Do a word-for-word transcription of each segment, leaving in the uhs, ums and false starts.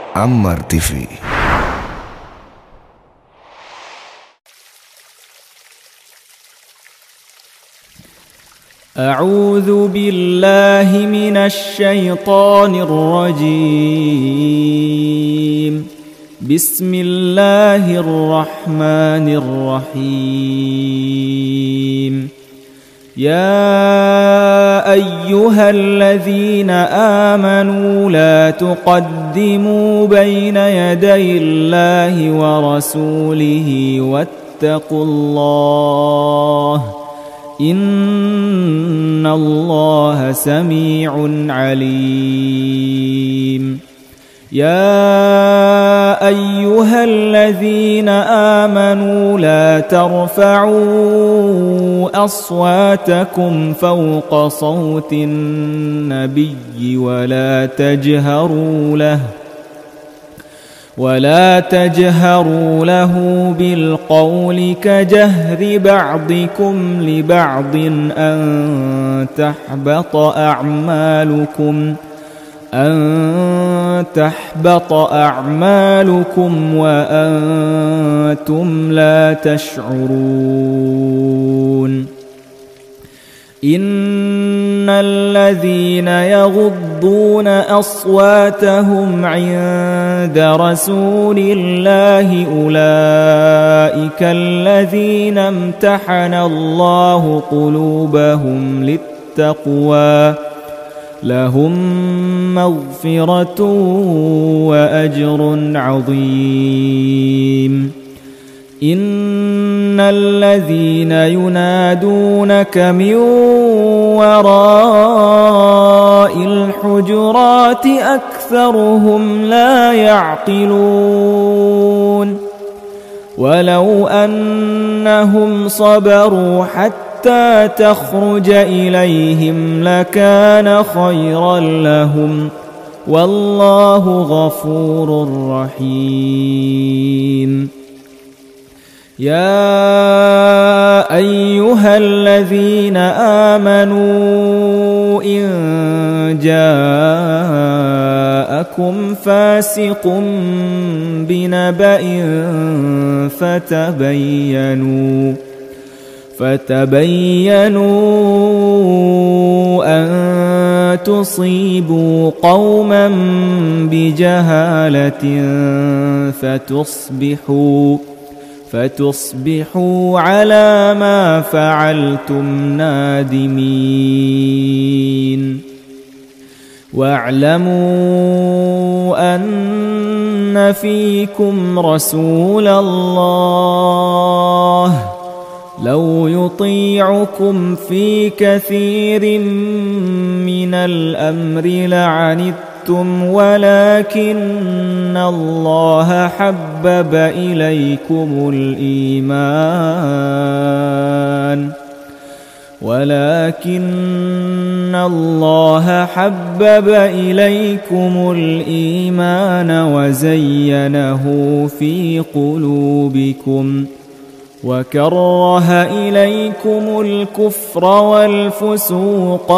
Ammar T V. أعوذ بالله من الشيطان الرجيم. بسم الله الرحمن الرحيم. يا أيها الذين آمنوا لا تقدموا بين يدي الله ورسوله واتقوا الله إن الله سميع عليم. يا أيها الذين آمنوا لا ترفعوا أصواتكم فوق صوت النبي ولا تجهروا له ولا تجهروا له بالقول كجهر بعضكم لبعض أن تحبط أعمالكم أن تحبط أعمالكم وأنتم لا تشعرون. إن الذين يغضون أصواتهم عند رسول الله أولئك الذين امتحن الله قلوبهم للتقوى لهم مغفرة وأجر عظيم. إن الذين ينادونك من وراء الحجرات أكثرهم لا يعقلون. ولو أنهم صبروا حتى تخرج إليهم لكان خيرا لهم والله غفور رحيم. يا أيها الذين آمنوا إن جاءكم فاسق بنبأ فتبينوا فتبينوا أن تصيبوا قوما بجهالة فتصبحوا فتصبحوا على ما فعلتم نادمين. واعلموا أن فيكم رسول الله لو يطيعكم في كثير من الأمر لعنتم ولكن الله حبب إليكم الإيمان ولكن الله حبب إليكم الإيمان وزينه في قلوبكم وكره إليكم الكفر والفسوق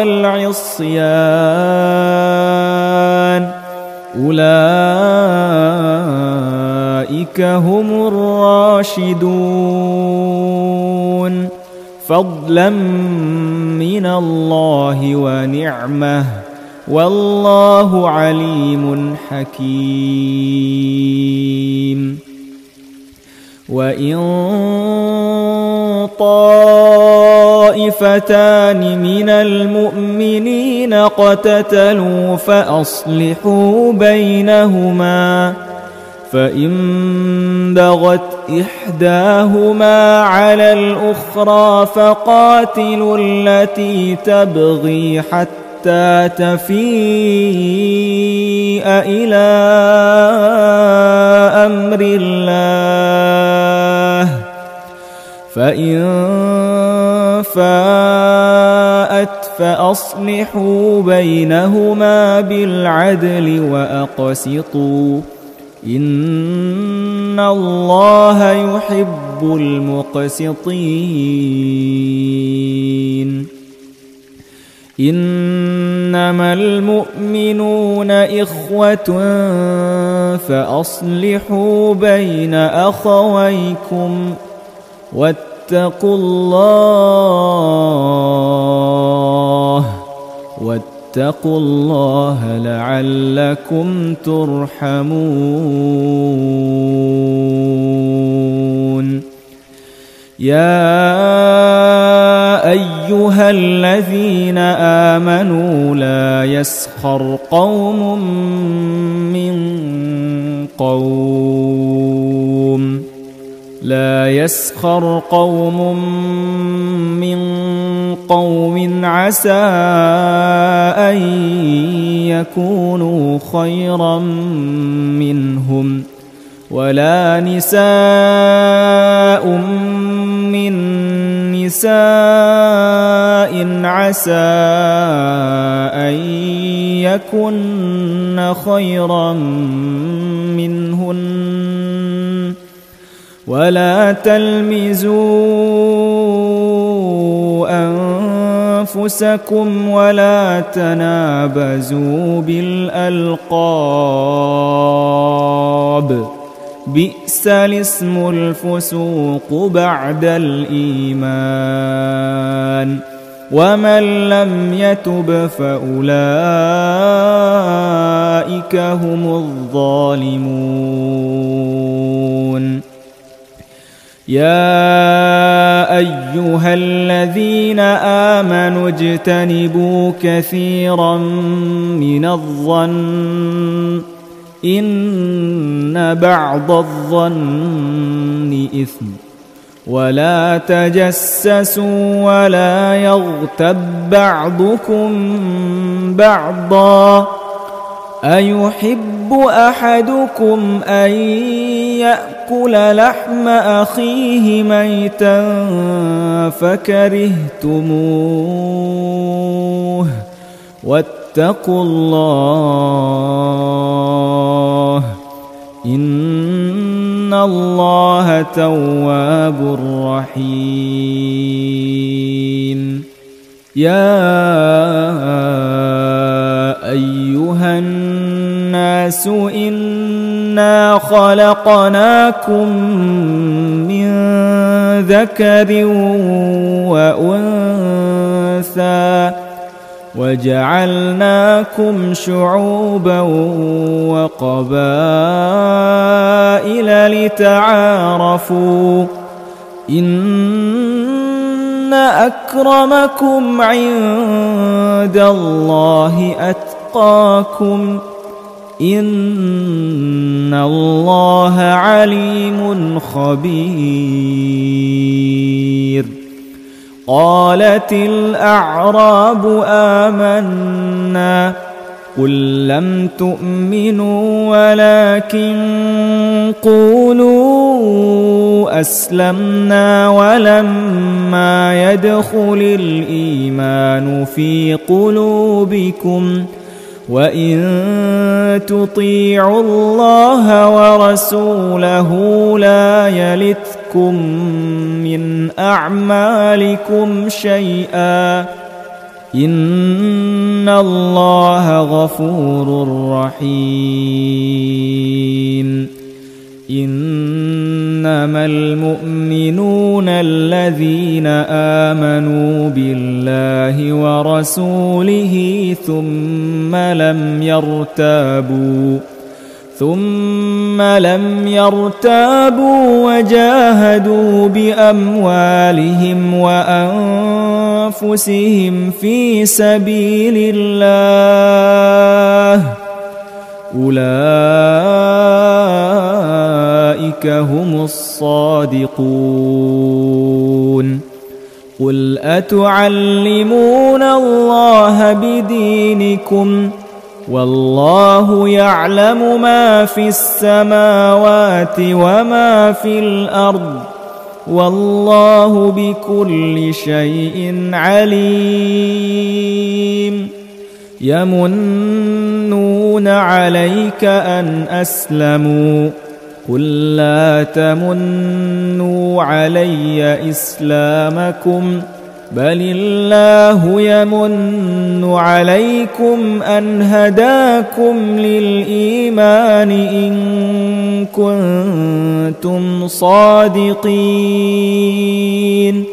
والعصيان أولئك هم الراشدون فضلا من الله ونعمه والله عليم حكيم. وإن طائفتان من المؤمنين اقتتلوا فأصلحوا بينهما فإن بغت إحداهما على الأخرى فقاتلوا التي تبغي حتى تفيء إلى أمر الله فإن فاءت فأصلحوا بينهما بالعدل وأقسطوا إن الله يحب المقسطين. إنما المؤمنون إخوة فأصلحوا بين أخويكم واتقوا الله واتقوا الله لعلكم ترحمون. يا أيها الذين آمنوا لا يسخر قوم من قوم لا يسخر قوم من قوم عسى أن يكونوا خيرا منهم ولا نساء من نساء عسى أن يكن خيرا منهن ولا تلمزوا أنفسكم ولا تنابزوا بالألقاب بئس الاسم الفسوق بعد الإيمان ومن لم يتب فأولئك هم الظالمون. يا أيها الذين آمنوا اجتنبوا كثيرا من الظن إن بعض الظن إثم ولا تجسسوا ولا يغتب بعضكم بعضا أيحب أحدكم أن يأكل لحم أخيه ميتا فكرهتموه واتقوا الله إن الله تواب رحيم. يا أيها الناس إنا خلقناكم من ذكر وأنثى وجعلناكم شعوبا وقبائل لتعارفوا إن أكرمكم عند الله أتقاكم إن الله عليم خبير. قالت الأعراب آمنا قل لم تؤمنوا ولكن قولوا أسلمنا ولما يدخل الإيمان في قلوبكم وإن تطيعوا الله ورسوله لا يلتكم من أعمالكم شيئا إن الله غفور رحيم. إنما المؤمنون الذين آمنوا بالله ورسوله ثم لم يرتابوا ثم لم يرتابوا وجاهدوا بأموالهم وأنفسهم في سبيل الله أولئك هم الصادقون. قل أتعلمون الله بدينكم والله يعلم ما في السماوات وما في الأرض والله بكل شيء عليم. يمنون عليك أن أسلموا قل لا تمنوا علي إسلامكم بل الله يمن عليكم أن هداكم للإيمان إن كنتم صادقين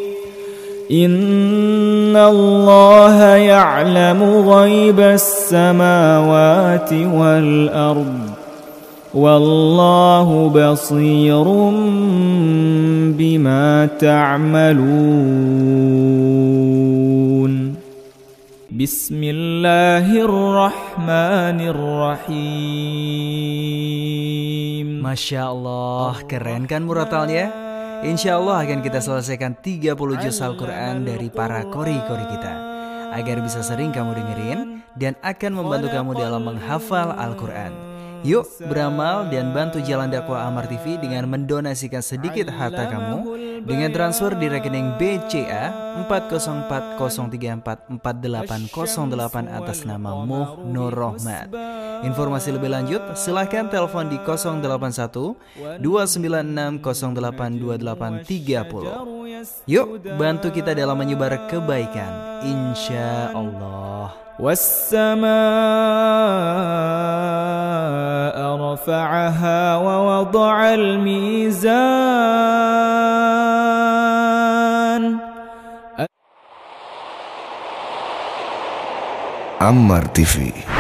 إن الله يعلم غيب السماوات والأرض والله بصير بما تعملون بسم الله الرحمن الرحيم. Masya Allah, keren kan muratalnya? Insya Allah akan kita selesaikan tiga puluh juz Al-Quran dari para kori-kori kita, agar bisa sering kamu dengerin dan akan membantu kamu dalam menghafal Al-Quran. Yuk beramal dan bantu jalan dakwah Amar T V dengan mendonasikan sedikit harta kamu dengan transfer di rekening B C A empat nol empat nol tiga empat empat delapan nol delapan atas nama Muh Nur Rohmat. Informasi lebih lanjut silahkan telepon di nol delapan satu dua sembilan enam nol delapan dua delapan tiga nol. Yuk bantu kita dalam menyebar kebaikan, insya Allah. والسماء رفعها ووضع الميزان Amar T V.